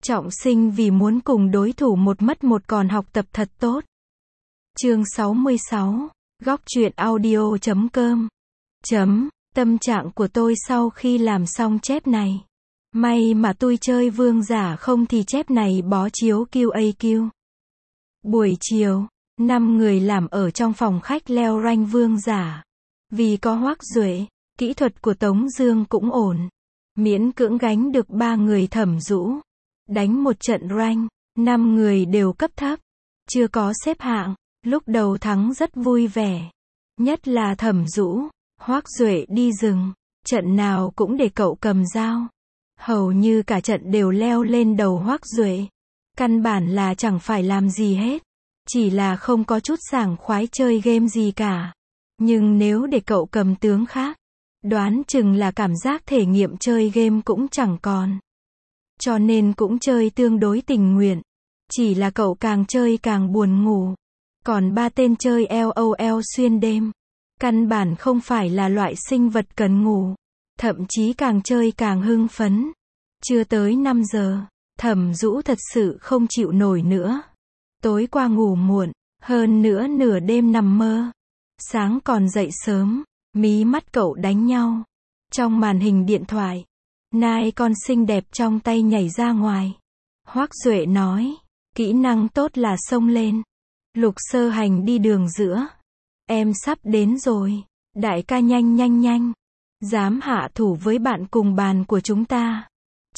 Trọng sinh vì muốn cùng đối thủ một mất một còn học tập thật tốt. Chương 66, góc truyện audio.com. Tâm trạng của tôi sau khi làm xong chép này. May mà tôi chơi vương giả không thì chép này bó chiếu QAQ. Buổi chiều, 5 người làm ở trong phòng khách leo rank vương giả. Vì có Hoắc Duệ, kỹ thuật của Tống Dương cũng ổn. Miễn cưỡng gánh được 3 người Thẩm Dũ. Đánh một trận rank, 5 người đều cấp thấp. Chưa có xếp hạng, lúc đầu thắng rất vui vẻ. Nhất là Thẩm Dũ, Hoắc Duệ đi rừng, trận nào cũng để cậu cầm dao. Hầu như cả trận đều leo lên đầu Hoắc Duệ. Căn bản là chẳng phải làm gì hết. Chỉ là không có chút sảng khoái chơi game gì cả. Nhưng nếu để cậu cầm tướng khác, đoán chừng là cảm giác thể nghiệm chơi game cũng chẳng còn. Cho nên cũng chơi tương đối tình nguyện. Chỉ là cậu càng chơi càng buồn ngủ. Còn 3 tên chơi LOL xuyên đêm. Căn bản không phải là loại sinh vật cần ngủ. Thậm chí càng chơi càng hưng phấn. Chưa tới 5 giờ, Thẩm Dũ thật sự không chịu nổi nữa. Tối qua ngủ muộn, hơn nữa nửa đêm nằm mơ. Sáng còn dậy sớm, mí mắt cậu đánh nhau. Trong màn hình điện thoại, nai con xinh đẹp trong tay nhảy ra ngoài. Hoắc Duệ nói, kỹ năng tốt là xông lên. Lục Sơ Hành đi đường giữa. Em sắp đến rồi, đại ca nhanh. Dám hạ thủ với bạn cùng bàn của chúng ta.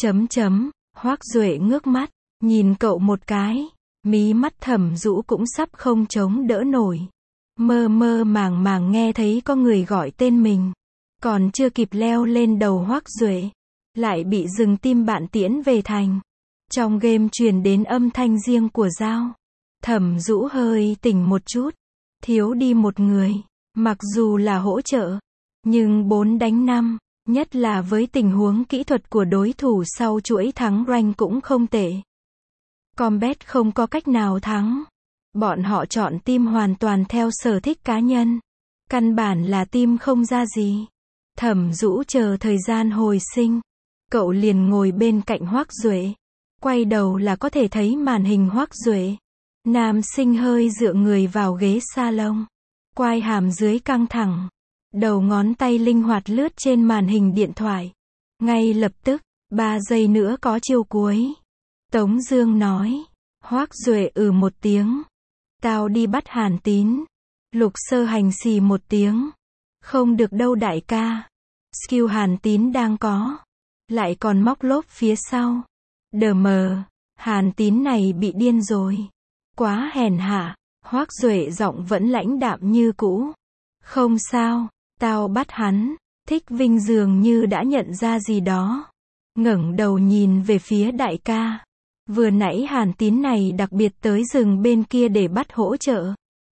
Hoắc Duệ ngước mắt, nhìn cậu một cái. Mí mắt Thẩm Dũ cũng sắp không chống đỡ nổi. Mơ màng nghe thấy có người gọi tên mình. Còn chưa kịp leo lên đầu Hoắc Duệ, lại bị dừng tim bạn tiễn về thành. Trong game truyền đến âm thanh riêng của dao. Thẩm Dũ hơi tỉnh một chút. Thiếu đi một người. Mặc dù là hỗ trợ, nhưng 4 đánh 5, nhất là với tình huống kỹ thuật của đối thủ sau chuỗi thắng rank cũng không tệ. Combat không có cách nào thắng. Bọn họ chọn team hoàn toàn theo sở thích cá nhân. Căn bản là team không ra gì. Thẩm Dũ chờ thời gian hồi sinh. Cậu liền ngồi bên cạnh Hoắc Duệ. Quay đầu là có thể thấy màn hình Hoắc Duệ. Nam sinh hơi dựa người vào ghế salon. Quai hàm dưới căng thẳng. Đầu ngón tay linh hoạt lướt trên màn hình điện thoại. Ngay lập tức, 3 giây nữa có chiêu cuối. Tống Dương nói. Hoắc Duệ một tiếng. Tao đi bắt Hàn Tín. Lục Sơ Hành xì một tiếng. Không được đâu đại ca. Skill Hàn Tín đang có. Lại còn móc lốp phía sau. Đờ mờ. Hàn Tín này bị điên rồi. Quá hèn hạ. Hoắc Duệ giọng vẫn lãnh đạm như cũ. Không sao, tao bắt hắn. Thích Vinh dường như đã nhận ra gì đó. Ngẩng đầu nhìn về phía đại ca. Vừa nãy Hàn Tín này đặc biệt tới rừng bên kia để bắt hỗ trợ.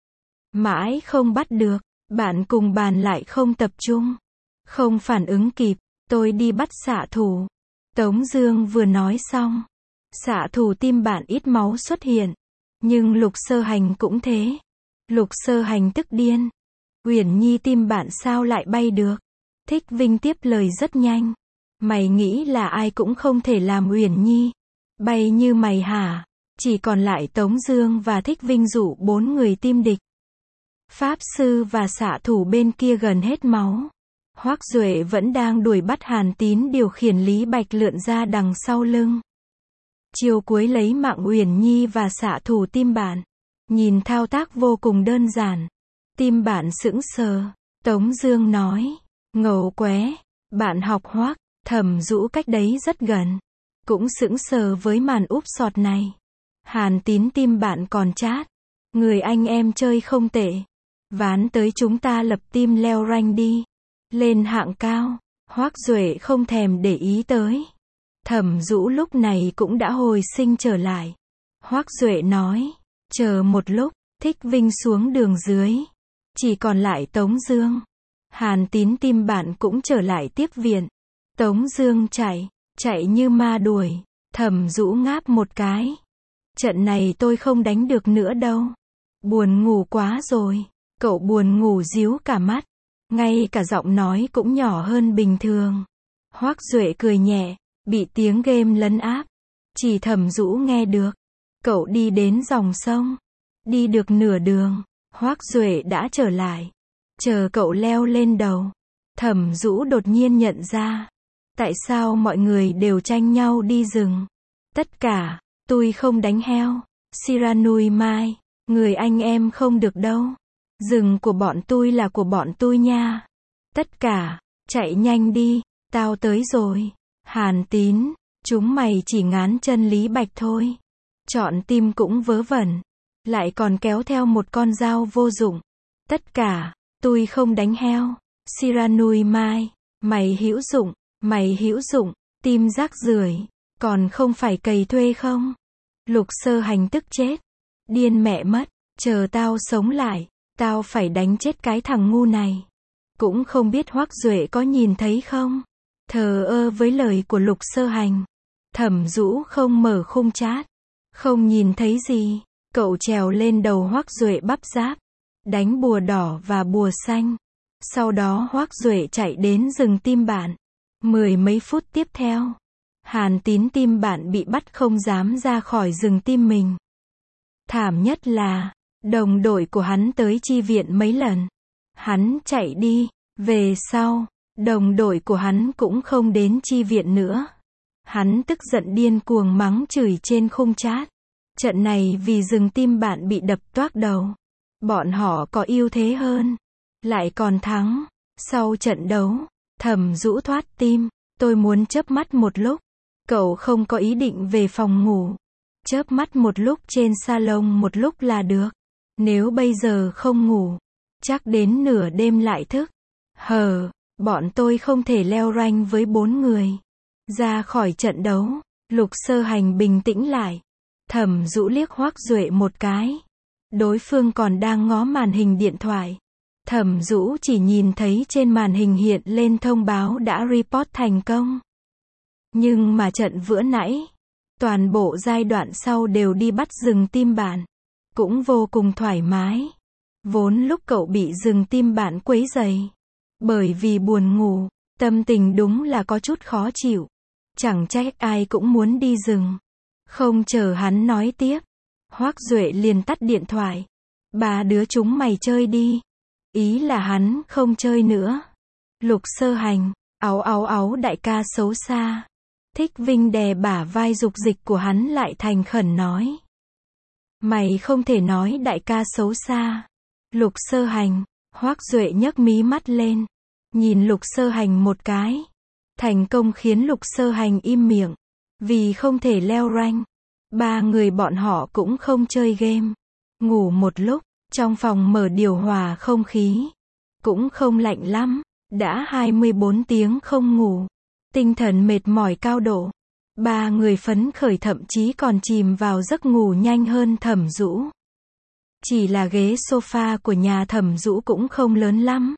Mãi không bắt được, bạn cùng bàn lại không tập trung. Không phản ứng kịp, tôi đi bắt xạ thủ. Tống Dương vừa nói xong. Xạ thủ tim bạn ít máu xuất hiện. Nhưng Lục Sơ Hành cũng thế. Lục Sơ Hành tức điên. Uyển Nhi tim bạn sao lại bay được? Thích Vinh tiếp lời rất nhanh. Mày nghĩ là ai cũng không thể làm Uyển Nhi bay như mày hả? Chỉ còn lại Tống Dương và Thích Vinh dụ 4 người tim địch. Pháp sư và xạ thủ bên kia gần hết máu. Hoắc Duệ vẫn đang đuổi bắt Hàn Tín điều khiển Lý Bạch lượn ra đằng sau lưng. Chiều cuối lấy mạng Uyển Nhi và xạ thủ tim bạn. Nhìn thao tác vô cùng đơn giản. Tim bạn sững sờ. Tống Dương nói. Ngầu qué. Bạn học Hoắc. Thẩm Dũ cách đấy rất gần. Cũng sững sờ với màn úp sọt này. Hàn Tín tim bạn còn chát. Người anh em chơi không tệ. Ván tới chúng ta lập team leo rank đi. Lên hạng cao. Hoắc Duệ không thèm để ý tới. Thẩm Dũ lúc này cũng đã hồi sinh trở lại. Hoắc Duệ nói. Chờ một lúc. Thích Vinh xuống đường dưới. Chỉ còn lại Tống Dương. Hàn Tín tim bạn cũng trở lại tiếp viện. Tống Dương chạy như ma đuổi. Thẩm Dũ ngáp một cái. Trận này tôi không đánh được nữa đâu. Buồn ngủ quá rồi. Cậu buồn ngủ díu cả mắt. Ngay cả giọng nói cũng nhỏ hơn bình thường. Hoắc Duệ cười nhẹ. Bị tiếng game lấn áp. Chỉ Thẩm Dũ nghe được. Cậu đi đến dòng sông. Đi được nửa đường, Hoắc Duệ đã trở lại. Chờ cậu leo lên đầu, Thẩm Dũ đột nhiên nhận ra. Tại sao mọi người đều tranh nhau đi rừng? Tất cả, tôi không đánh heo. Siranui Mai, người anh em không được đâu. Rừng của bọn tôi là của bọn tôi nha. Tất cả, chạy nhanh đi, tao tới rồi. Hàn Tín, chúng mày chỉ ngán chân Lý Bạch thôi. Chọn tim cũng vớ vẩn. Lại còn kéo theo một con dao vô dụng. Tất cả, tôi không đánh heo. Siranui Mai, mày hữu dụng, tim rác rưởi, còn không phải cày thuê không? Lục Sơ Hành tức chết. Điên mẹ mất, chờ tao sống lại, tao phải đánh chết cái thằng ngu này. Cũng không biết Hoắc Duệ có nhìn thấy không? Thờ ơ với lời của Lục Sơ Hành. Thẩm Dũ không mở khung chat. Không nhìn thấy gì. Cậu trèo lên đầu Hoắc Duệ bắp giáp. Đánh bùa đỏ và bùa xanh. Sau đó Hoắc Duệ chạy đến rừng Tim Bạn. 10 mấy phút tiếp theo, Hàn Tín Tim Bạn bị bắt không dám ra khỏi rừng tim mình. Thảm nhất là, đồng đội của hắn tới chi viện mấy lần. Hắn chạy đi, về sau, đồng đội của hắn cũng không đến chi viện nữa. Hắn tức giận điên cuồng mắng chửi trên khung chat. Trận này vì rừng Tim Bạn bị đập toác đầu. Bọn họ có ưu thế hơn. Lại còn thắng. Sau trận đấu, Thẩm Dũ thoát tim. Tôi muốn chớp mắt một lúc. Cậu không có ý định về phòng ngủ. Chớp mắt một lúc trên salon một lúc là được. Nếu bây giờ không ngủ, chắc đến nửa đêm lại thức. Bọn tôi không thể leo rank với 4 người. Ra khỏi trận đấu, Lục Sơ Hành bình tĩnh lại. Thẩm Dũ liếc Hoắc Duệ một cái. Đối phương còn đang ngó màn hình điện thoại. Thẩm Dũ chỉ nhìn thấy trên màn hình hiện lên thông báo đã report thành công. Nhưng mà trận vừa nãy, toàn bộ giai đoạn sau đều đi bắt rừng Tim Bạn. Cũng vô cùng thoải mái. Vốn lúc cậu bị rừng Tim Bạn quấy rầy. Bởi vì buồn ngủ, tâm tình đúng là có chút khó chịu. Chẳng trách ai cũng muốn đi rừng. Không chờ hắn nói tiếp, Hoắc Duệ liền tắt điện thoại. 3 đứa chúng mày chơi đi. Ý là hắn không chơi nữa. Lục Sơ Hành, áo đại ca xấu xa. Thích Vinh đè bả vai dục dịch của hắn lại thành khẩn nói. Mày không thể nói đại ca xấu xa. Lục Sơ Hành, Hoắc Duệ nhấc mí mắt lên. Nhìn Lục Sơ Hành một cái. Thành công khiến Lục Sơ Hành im miệng. Vì không thể leo rank. 3 người bọn họ cũng không chơi game. Ngủ một lúc, trong phòng mở điều hòa không khí. Cũng không lạnh lắm. Đã 24 tiếng không ngủ. Tinh thần mệt mỏi cao độ. 3 người phấn khởi thậm chí còn chìm vào giấc ngủ nhanh hơn Thẩm Dũ. Chỉ là ghế sofa của nhà Thẩm Dũ cũng không lớn lắm.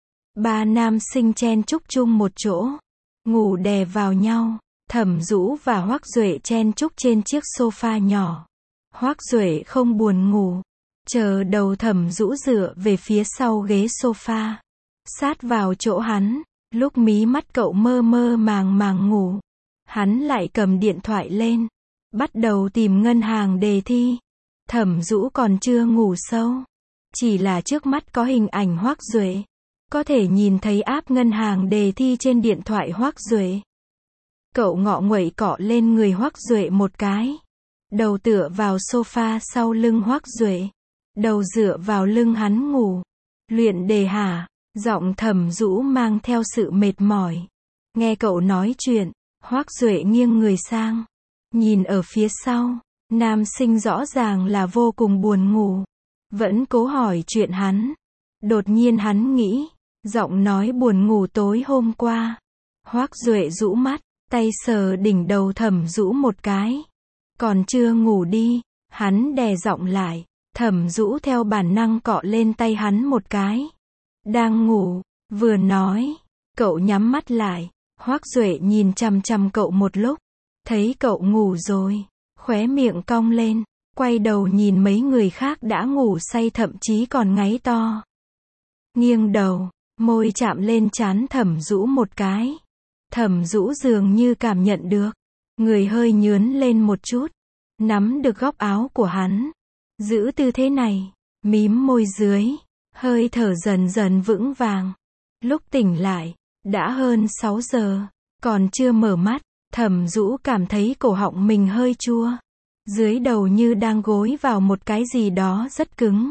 3 nam sinh chen chúc chung một chỗ. Ngủ đè vào nhau. Thẩm Dũ và Hoắc Duệ chen chúc trên chiếc sofa nhỏ. Hoắc Duệ không buồn ngủ. Chờ đầu Thẩm Dũ dựa về phía sau ghế sofa. Sát vào chỗ hắn. Lúc mí mắt cậu mơ mơ màng ngủ. Hắn lại cầm điện thoại lên. Bắt đầu tìm ngân hàng đề thi. Thẩm Dũ còn chưa ngủ sâu. Chỉ là trước mắt có hình ảnh Hoắc Duệ. Có thể nhìn thấy app ngân hàng đề thi trên điện thoại Hoắc Duệ. Cậu ngọ nguậy cọ lên người Hoắc Duệ một cái. Đầu tựa vào sofa sau lưng Hoắc Duệ. Đầu dựa vào lưng hắn ngủ. Luyện đề hả? Giọng Thẩm Dũ mang theo sự mệt mỏi. Nghe cậu nói chuyện, Hoắc Duệ nghiêng người sang. Nhìn ở phía sau, nam sinh rõ ràng là vô cùng buồn ngủ. Vẫn cố hỏi chuyện hắn. Đột nhiên hắn nghĩ, giọng nói buồn ngủ tối hôm qua. Hoắc Duệ rũ mắt, tay sờ đỉnh đầu Thẩm Dũ một cái. Còn chưa ngủ đi, hắn đè giọng lại. Thẩm Dũ theo bản năng cọ lên tay hắn một cái. Đang ngủ, vừa nói, cậu nhắm mắt lại. Hoắc Duệ nhìn chằm chằm cậu một lúc, thấy cậu ngủ rồi, khóe miệng cong lên, quay đầu nhìn mấy người khác đã ngủ say thậm chí còn ngáy to. Nghiêng đầu, môi chạm lên trán Thẩm Dũ một cái. Thẩm Dũ dường như cảm nhận được, người hơi nhướn lên một chút, nắm được góc áo của hắn. Giữ tư thế này, mím môi dưới, hơi thở dần dần vững vàng. Lúc tỉnh lại, đã hơn 6 giờ, còn chưa mở mắt, Thẩm Dũ cảm thấy cổ họng mình hơi chua. Dưới đầu như đang gối vào một cái gì đó rất cứng.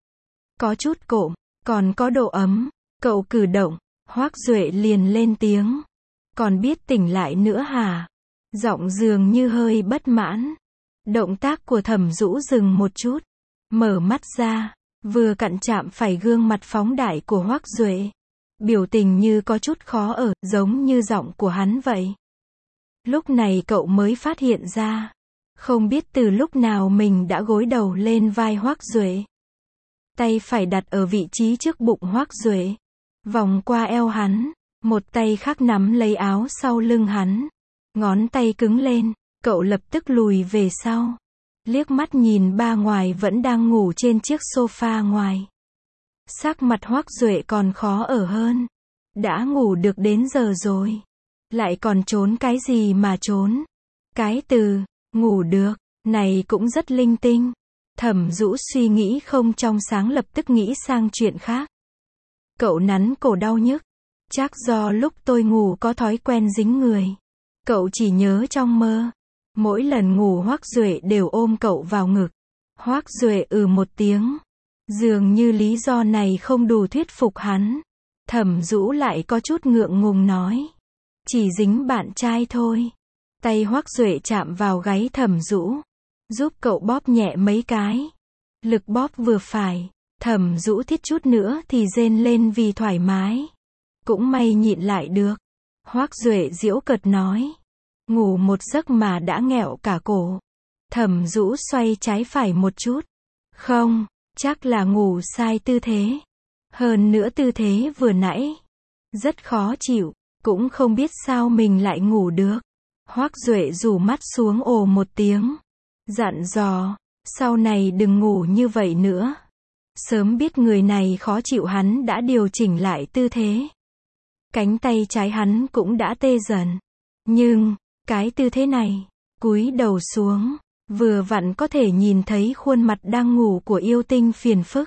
Có chút cộm, còn có độ ấm. Cậu cử động, Hoắc Duệ liền lên tiếng. Còn biết tỉnh lại nữa hả? Giọng dường như hơi bất mãn. Động tác của Thẩm Dũ dừng một chút. Mở mắt ra, vừa cặn chạm phải gương mặt phóng đại của Hoắc Duệ. Biểu tình như có chút khó ở, giống như giọng của hắn vậy. Lúc này cậu mới phát hiện ra. Không biết từ lúc nào mình đã gối đầu lên vai Hoắc Duệ. Tay phải đặt ở vị trí trước bụng Hoắc Duệ. Vòng qua eo hắn. Một tay khác nắm lấy áo sau lưng hắn. Ngón tay cứng lên, cậu lập tức lùi về sau. Liếc mắt nhìn ba ngoài vẫn đang ngủ trên chiếc sofa ngoài. Sắc mặt Hoắc Duệ còn khó ở hơn. Đã ngủ được đến giờ rồi. Lại còn trốn cái gì mà trốn. Cái từ, ngủ được, này cũng rất linh tinh. Thẩm Dũ suy nghĩ không trong sáng lập tức nghĩ sang chuyện khác. Cậu nắn cổ đau nhức. Chắc do lúc tôi ngủ có thói quen dính người. Cậu chỉ nhớ trong mơ. Mỗi lần ngủ Hoắc Duệ đều ôm cậu vào ngực. Hoắc Duệ một tiếng. Dường như lý do này không đủ thuyết phục hắn. Thẩm Dũ lại có chút ngượng ngùng nói. Chỉ dính bạn trai thôi. Tay Hoắc Duệ chạm vào gáy Thẩm Dũ. Giúp cậu bóp nhẹ mấy cái. Lực bóp vừa phải. Thẩm Dũ thiết chút nữa thì rên lên vì thoải mái. Cũng may nhịn lại được. Hoắc Duệ giễu cợt nói. Ngủ một giấc mà đã nghẹo cả cổ. Thẩm Dũ xoay trái phải một chút. Không, chắc là ngủ sai tư thế. Hơn nữa tư thế vừa nãy. Rất khó chịu, cũng không biết sao mình lại ngủ được. Hoắc Duệ rủ mắt xuống một tiếng. Dặn dò, sau này đừng ngủ như vậy nữa. Sớm biết người này khó chịu hắn đã điều chỉnh lại tư thế. Cánh tay trái hắn cũng đã tê dần. Nhưng, cái tư thế này, cúi đầu xuống, vừa vặn có thể nhìn thấy khuôn mặt đang ngủ của yêu tinh phiền phức.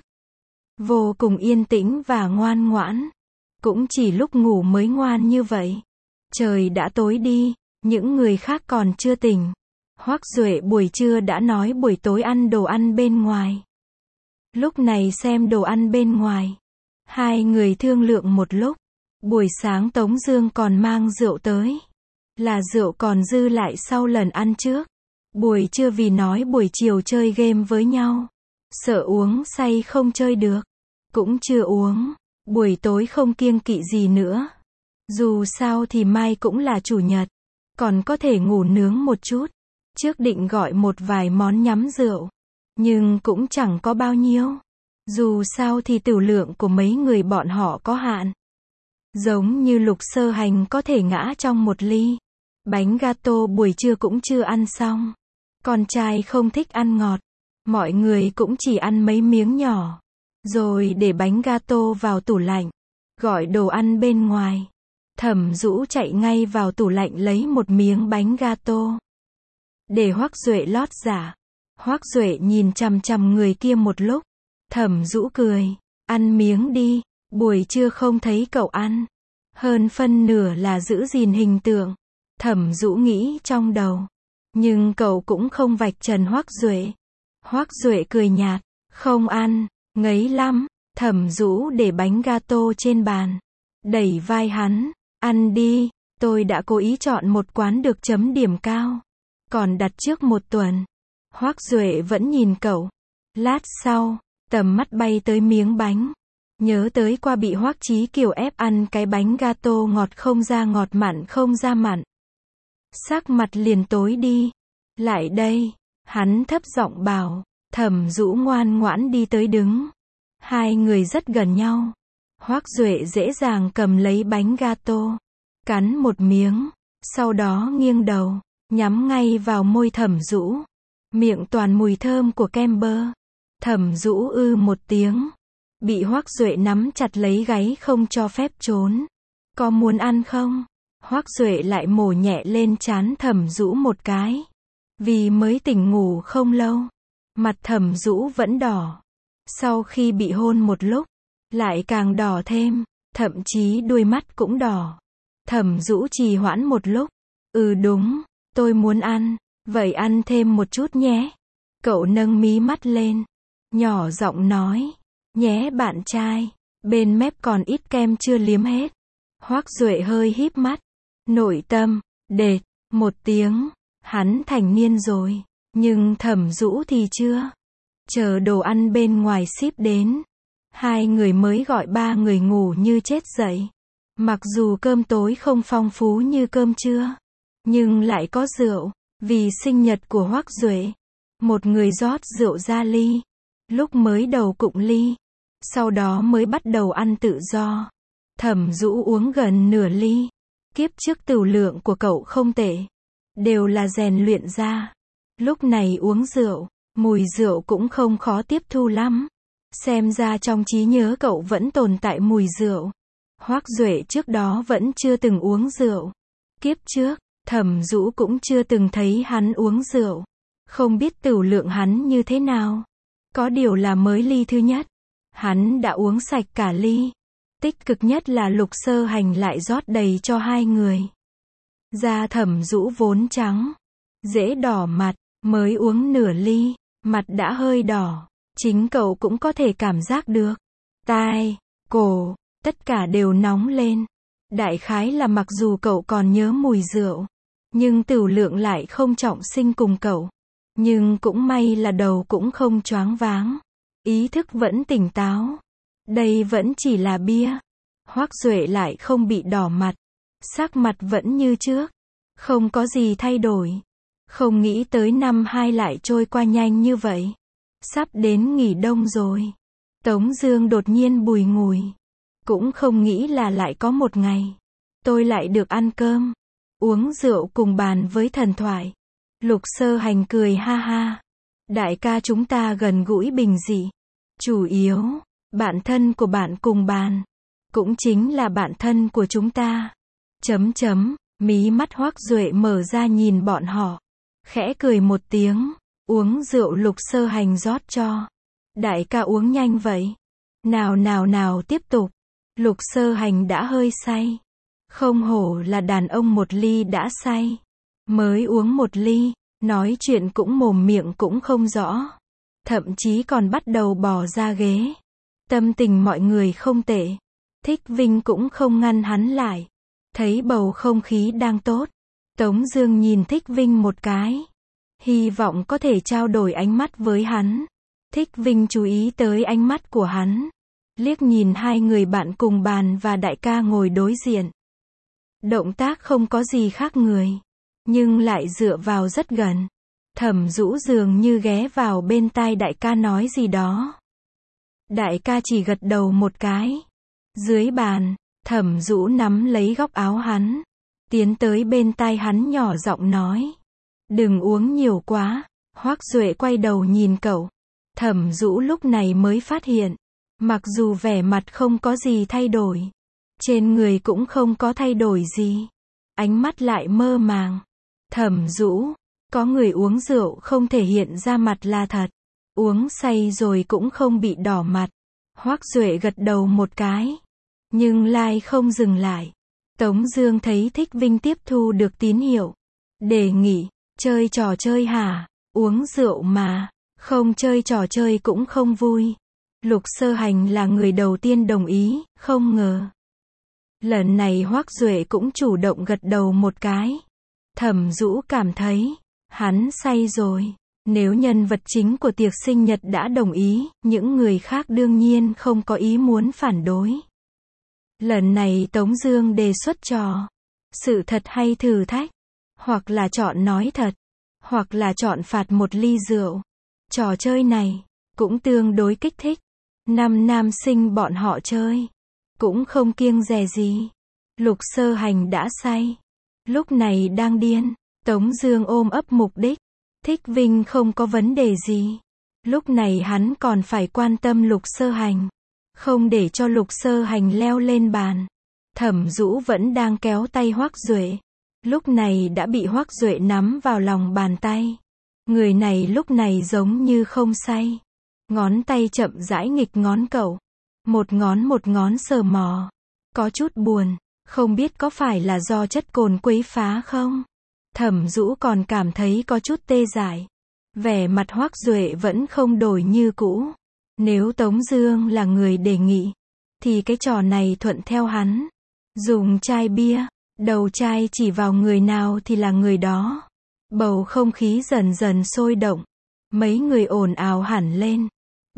Vô cùng yên tĩnh và ngoan ngoãn. Cũng chỉ lúc ngủ mới ngoan như vậy. Trời đã tối đi, những người khác còn chưa tỉnh. Hoắc Duệ buổi trưa đã nói buổi tối ăn đồ ăn bên ngoài. Lúc này xem đồ ăn bên ngoài. Hai người thương lượng một lúc. Buổi sáng Tống Dương còn mang rượu tới. Là rượu còn dư lại sau lần ăn trước. Buổi trưa vì nói buổi chiều chơi game với nhau. Sợ uống say không chơi được. Cũng chưa uống. Buổi tối không kiêng kỵ gì nữa. Dù sao thì mai cũng là chủ nhật. Còn có thể ngủ nướng một chút. Trước định gọi một vài món nhắm rượu. Nhưng cũng chẳng có bao nhiêu. Dù sao thì tửu lượng của mấy người bọn họ có hạn. Giống như Lục Sơ Hành có thể ngã trong một ly. Bánh gato buổi trưa cũng chưa ăn xong. Con trai không thích ăn ngọt. Mọi người cũng chỉ ăn mấy miếng nhỏ. Rồi để bánh gato vào tủ lạnh. Gọi đồ ăn bên ngoài. Thẩm Dũ chạy ngay vào tủ lạnh lấy một miếng bánh gato. Để Hoắc Duệ lót dạ. Hoắc Duệ nhìn chằm chằm người kia một lúc. Thẩm Dũ cười. Ăn miếng đi. Buổi trưa không thấy cậu ăn. Hơn phân nửa là giữ gìn hình tượng. Thẩm Dũ nghĩ trong đầu. Nhưng cậu cũng không vạch trần Hoắc Duệ. Hoắc Duệ cười nhạt. Không ăn. Ngấy lắm. Thẩm Dũ để bánh gato trên bàn. Đẩy vai hắn. Ăn đi. Tôi đã cố ý chọn một quán được chấm điểm cao. Còn đặt trước một tuần. Hoắc Duệ vẫn nhìn cậu. Lát sau, tầm mắt bay tới miếng bánh. Nhớ tới qua bị Hoắc Chí Kiều ép ăn cái bánh gato ngọt không ra ngọt mặn không ra mặn. Sắc mặt liền tối đi. Lại đây. Hắn thấp giọng bảo. Thẩm Dũ ngoan ngoãn đi tới đứng. Hai người rất gần nhau. Hoắc Duệ dễ dàng cầm lấy bánh gato. Cắn một miếng. Sau đó nghiêng đầu. Nhắm ngay vào môi Thẩm Dũ. Miệng toàn mùi thơm của kem bơ. Thẩm Dũ một tiếng. Bị Hoắc Duệ nắm chặt lấy gáy không cho phép trốn. Có muốn ăn không? Hoắc Duệ lại mổ nhẹ lên trán Thẩm Dũ một cái. Vì mới tỉnh ngủ không lâu, mặt Thẩm Dũ vẫn đỏ. Sau khi bị hôn một lúc, lại càng đỏ thêm, thậm chí đuôi mắt cũng đỏ. Thẩm Dũ trì hoãn một lúc. Đúng, tôi muốn ăn, vậy ăn thêm một chút nhé. Cậu nâng mí mắt lên, nhỏ giọng nói, nhé bạn trai, bên mép còn ít kem chưa liếm hết. Hoắc Duệ hơi híp mắt, nội tâm, đệt, một tiếng, hắn thành niên rồi, nhưng Thẩm Dũ thì chưa. Chờ đồ ăn bên ngoài ship đến, hai người mới gọi ba người ngủ như chết dậy. Mặc dù cơm tối không phong phú như cơm trưa, nhưng lại có rượu, vì sinh nhật của Hoắc Duệ. Một người rót rượu ra ly, lúc mới đầu cụng ly, sau đó mới bắt đầu ăn tự do. Thẩm Dũ uống gần nửa ly. Kiếp trước tửu lượng của cậu không tệ, đều là rèn luyện ra. Lúc này uống rượu, mùi rượu cũng không khó tiếp thu lắm. Xem ra trong trí nhớ cậu vẫn tồn tại mùi rượu. Hoắc Duệ trước đó vẫn chưa từng uống rượu. Kiếp trước, Thẩm Dũ cũng chưa từng thấy hắn uống rượu. Không biết tửu lượng hắn như thế nào. Có điều là mới ly thứ nhất, hắn đã uống sạch cả ly. Tích cực nhất là Lục Sơ Hành lại rót đầy cho hai người. Da Thẩm Dũ vốn trắng, dễ đỏ mặt, mới uống nửa ly, mặt đã hơi đỏ. Chính cậu cũng có thể cảm giác được. Tai, cổ, tất cả đều nóng lên. Đại khái là mặc dù cậu còn nhớ mùi rượu, nhưng tửu lượng lại không trọng sinh cùng cậu. Nhưng cũng may là đầu cũng không choáng váng. Ý thức vẫn tỉnh táo. Đây vẫn chỉ là bia. Hoắc Duệ lại không bị đỏ mặt. Sắc mặt vẫn như trước. Không có gì thay đổi. Không nghĩ tới năm 2 lại trôi qua nhanh như vậy. Sắp đến nghỉ đông rồi. Tống Dương đột nhiên bùi ngùi. Cũng không nghĩ là lại có một ngày tôi lại được ăn cơm, uống rượu cùng bàn với thần thoại. Lục Sơ Hành cười ha ha. Đại ca chúng ta gần gũi bình dị. Chủ yếu, bạn thân của bạn cùng bàn, cũng chính là bạn thân của chúng ta. Mí mắt Hoắc Duệ mở ra nhìn bọn họ. Khẽ cười một tiếng, uống rượu Lục Sơ Hành rót cho. Đại ca uống nhanh vậy. Nào tiếp tục. Lục Sơ Hành đã hơi say. Không hổ là đàn ông một ly đã say. Mới uống một ly, nói chuyện cũng mồm miệng cũng không rõ. Thậm chí còn bắt đầu bò ra ghế. Tâm tình mọi người không tệ. Thích Vinh cũng không ngăn hắn lại. Thấy bầu không khí đang tốt, Tống Dương nhìn Thích Vinh một cái. Hy vọng có thể trao đổi ánh mắt với hắn. Thích Vinh chú ý tới ánh mắt của hắn. Liếc nhìn hai người bạn cùng bàn và đại ca ngồi đối diện. Động tác không có gì khác người, nhưng lại dựa vào rất gần. Thẩm Dũ dường như ghé vào bên tai đại ca nói gì đó. Đại ca chỉ gật đầu một cái. Dưới bàn, Thẩm Dũ nắm lấy góc áo hắn, tiến tới bên tai hắn nhỏ giọng nói. Đừng uống nhiều quá. Hoắc Duệ quay đầu nhìn cậu. Thẩm Dũ lúc này mới phát hiện, mặc dù vẻ mặt không có gì thay đổi, trên người cũng không có thay đổi gì, ánh mắt lại mơ màng. Thẩm Dũ, có người uống rượu không thể hiện ra mặt là thật. Uống say rồi cũng không bị đỏ mặt. Hoắc Duệ gật đầu một cái, nhưng lại không dừng lại. Tống Dương thấy Thích Vinh tiếp thu được tín hiệu, đề nghị, chơi trò chơi hả? Uống rượu mà, không chơi trò chơi cũng không vui. Lục Sơ Hành là người đầu tiên đồng ý, không ngờ. Lần này Hoắc Duệ cũng chủ động gật đầu một cái. Thẩm Dũ cảm thấy, hắn say rồi. Nếu nhân vật chính của tiệc sinh nhật đã đồng ý, những người khác đương nhiên không có ý muốn phản đối. Lần này Tống Dương đề xuất trò sự thật hay thử thách, hoặc là chọn nói thật, hoặc là chọn phạt một ly rượu. Trò chơi này cũng tương đối kích thích. 5 nam sinh bọn họ chơi, cũng không kiêng dè gì. Lục Sơ Hành đã say, lúc này đang điên. Tống Dương ôm ấp mục đích. Thích Vinh không có vấn đề gì. Lúc này hắn còn phải quan tâm Lục Sơ Hành, không để cho Lục Sơ Hành leo lên bàn. Thẩm Dũ vẫn đang kéo tay Hoắc Duệ. Lúc này đã bị Hoắc Duệ nắm vào lòng bàn tay. Người này lúc này giống như không say. Ngón tay chậm rãi nghịch ngón cậu. Một ngón sờ mò. Có chút buồn. Không biết có phải là do chất cồn quấy phá không? Thẩm Dũ còn cảm thấy có chút tê dại. Vẻ mặt Hoắc Duệ vẫn không đổi như cũ. Nếu Tống Dương là người đề nghị, thì cái trò này thuận theo hắn. Dùng chai bia, đầu chai chỉ vào người nào thì là người đó. Bầu không khí dần dần sôi động. Mấy người ồn ào hẳn lên.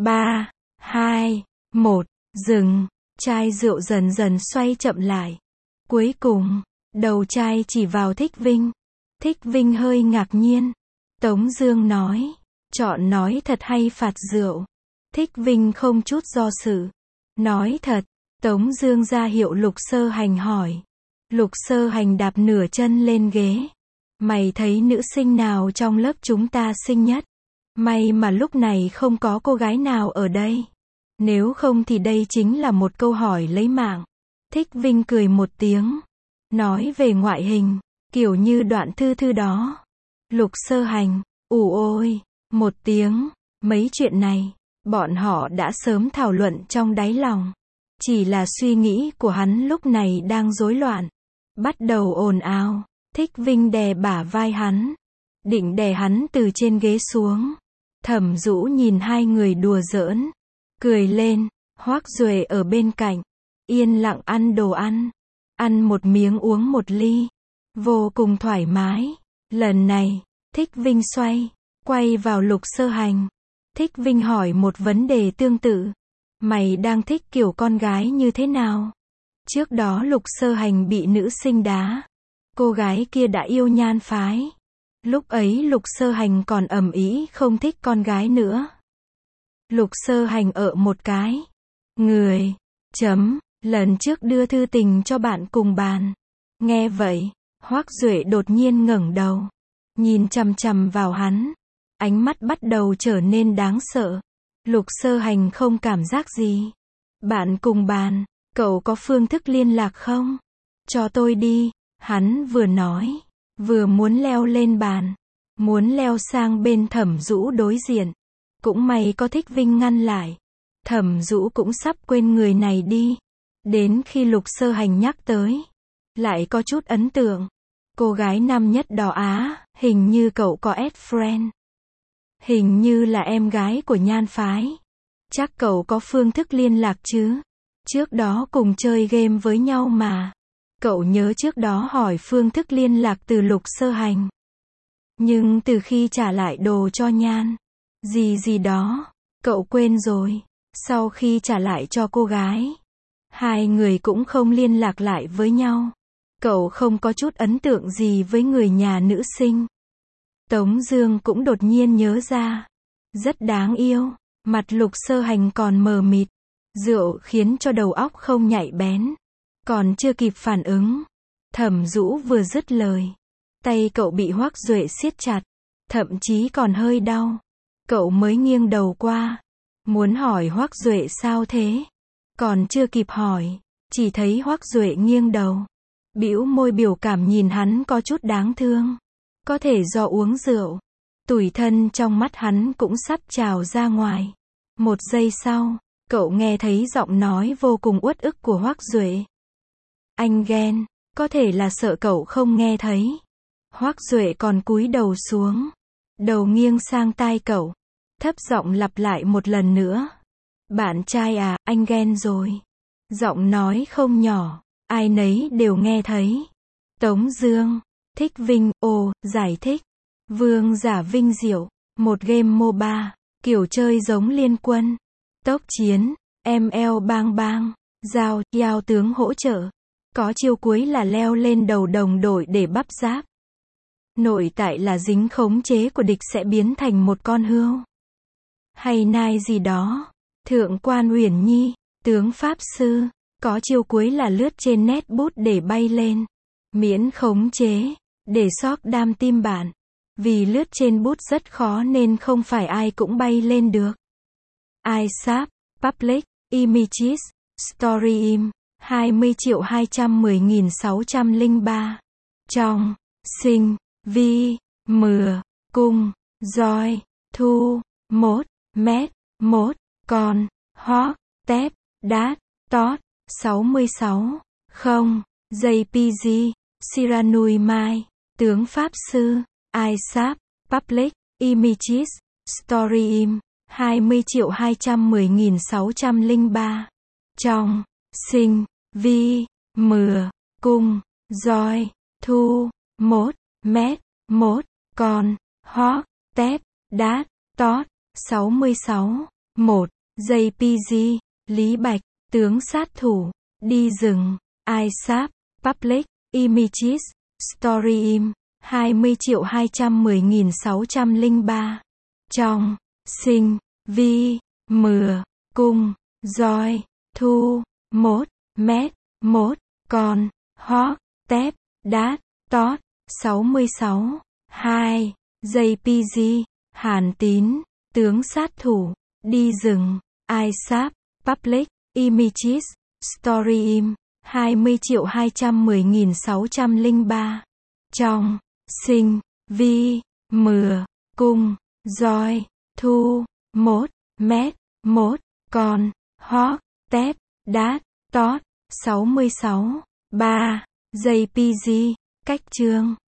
3, 2, 1, dừng. Chai rượu dần dần xoay chậm lại. Cuối cùng, đầu chai chỉ vào Thích Vinh. Thích Vinh hơi ngạc nhiên. Tống Dương nói, chọn nói thật hay phạt rượu? Thích Vinh không chút do dự. Nói thật. Tống Dương ra hiệu Lục Sơ Hành hỏi. Lục Sơ Hành đạp nửa chân lên ghế. Mày thấy nữ sinh nào trong lớp chúng ta xinh nhất? May mà lúc này không có cô gái nào ở đây. Nếu không thì đây chính là một câu hỏi lấy mạng. Thích Vinh cười một tiếng. Nói về ngoại hình, kiểu như Đoạn Thư Thư đó. Lục Sơ Hành, ủ ôi, một tiếng. Mấy chuyện này, bọn họ đã sớm thảo luận trong đáy lòng. Chỉ là suy nghĩ của hắn lúc này đang rối loạn. Bắt đầu ồn ào. Thích Vinh đè bả vai hắn. Định đè hắn từ trên ghế xuống. Thẩm Dũ nhìn hai người đùa giỡn. Cười lên. Hoắc Duệ ở bên cạnh. Yên lặng ăn đồ ăn. Ăn một miếng uống một ly. Vô cùng thoải mái. Lần này, Thích Vinh quay vào Lục Sơ Hành. Thích Vinh hỏi một vấn đề tương tự. Mày đang thích kiểu con gái như thế nào? Trước đó Lục Sơ Hành bị nữ sinh đá. Cô gái kia đã yêu Nhan phái. Lúc ấy Lục Sơ Hành còn ầm ĩ không thích con gái nữa. Lục Sơ Hành ở một cái. Người. Lần trước đưa thư tình cho bạn cùng bàn. Nghe vậy, Hoắc Duệ đột nhiên ngẩng đầu. Nhìn chằm chằm vào hắn. Ánh mắt bắt đầu trở nên đáng sợ. Lục Sơ Hành không cảm giác gì. Bạn cùng bàn, cậu có phương thức liên lạc không? Cho tôi đi. Hắn vừa nói, vừa muốn leo lên bàn. Muốn leo sang bên Thẩm Dũ đối diện. Cũng may có Thích Vinh ngăn lại. Thẩm Dũ cũng sắp quên người này đi. Đến khi Lục Sơ Hành nhắc tới, lại có chút ấn tượng. Cô gái năm nhất Đỏ Á, hình như cậu có ex-friend. Hình như là em gái của Nhan phái. Chắc cậu có phương thức liên lạc chứ? Trước đó cùng chơi game với nhau mà. Cậu nhớ trước đó hỏi phương thức liên lạc từ Lục Sơ Hành. Nhưng từ khi trả lại đồ cho Nhan, gì đó, cậu quên rồi. Sau khi trả lại cho cô gái, hai người cũng không liên lạc lại với nhau. Cậu không có chút ấn tượng gì với người nhà nữ sinh. Tống Dương cũng đột nhiên nhớ ra. Rất đáng yêu. Mặt Lục Sơ Hành còn mờ mịt. Rượu khiến cho đầu óc không nhạy bén. Còn chưa kịp phản ứng, Thẩm Dũ vừa dứt lời, tay cậu bị Hoắc Duệ siết chặt, thậm chí còn hơi đau. Cậu mới nghiêng đầu qua, muốn hỏi Hoắc Duệ sao thế. Còn chưa kịp hỏi, chỉ thấy Hoắc Duệ nghiêng đầu, bĩu môi, biểu cảm nhìn hắn có chút đáng thương. Có thể do uống rượu, tủi thân trong mắt hắn cũng sắp trào ra ngoài. Một giây sau, cậu nghe thấy giọng nói vô cùng uất ức của Hoắc Duệ. Anh ghen, có thể là sợ cậu không nghe thấy. Hoắc Duệ còn cúi đầu xuống, đầu nghiêng sang tai cậu, thấp giọng lặp lại một lần nữa. Bạn trai à, anh ghen rồi. Giọng nói không nhỏ, ai nấy đều nghe thấy. Tống Dương, Thích Vinh, giải thích. Vương Giả Vinh Diệu, một game MOBA, kiểu chơi giống Liên Quân, tốc chiến, ML bang bang, giao tướng hỗ trợ. Có chiêu cuối là leo lên đầu đồng đội để bắp giáp. Nội tại là dính khống chế của địch sẽ biến thành một con hươu. Hay nai gì đó. Thượng quan Uyển Nhi, tướng Pháp Sư. Có chiêu cuối là lướt trên nét bút để bay lên. Miễn khống chế. Để sóc đam tim bạn. Vì lướt trên bút rất khó nên không phải ai cũng bay lên được. ISAP, Public, Images, Story Im. 20.210.603. Trong, sinh, vi, mừa, cung, roi, thu, mốt, mét, mốt, con, hót, tép, đát, tót, 66. Không, JPG, Siranui Mai, tướng Pháp Sư, ISAP, Public, Images, Story Im, 20.210.603. Trong, sinh, vi, mừa, cung, roi, thu, mốt, mét, mốt, con, hót, tép, đát, tót, 66. 1. JPG, Lý Bạch, tướng sát thủ, đi rừng, ISAP, Public, Images, Story Im, 20.210.603. Trong, sinh, vi, mừa, cung, roi, thu, mốt, mét, mốt, con, hót, tép, đát, tót, 66. 2. JPG, Hàn Tín, tướng sát thủ, đi rừng, ISAP, Public, Images, Story Im, 20.210.603. Trong, sinh, vi, mừa, cung, roi, thu, mốt, mét, mốt, con, hót, tép, đát, tót, 66. 3. JPG, cách chương.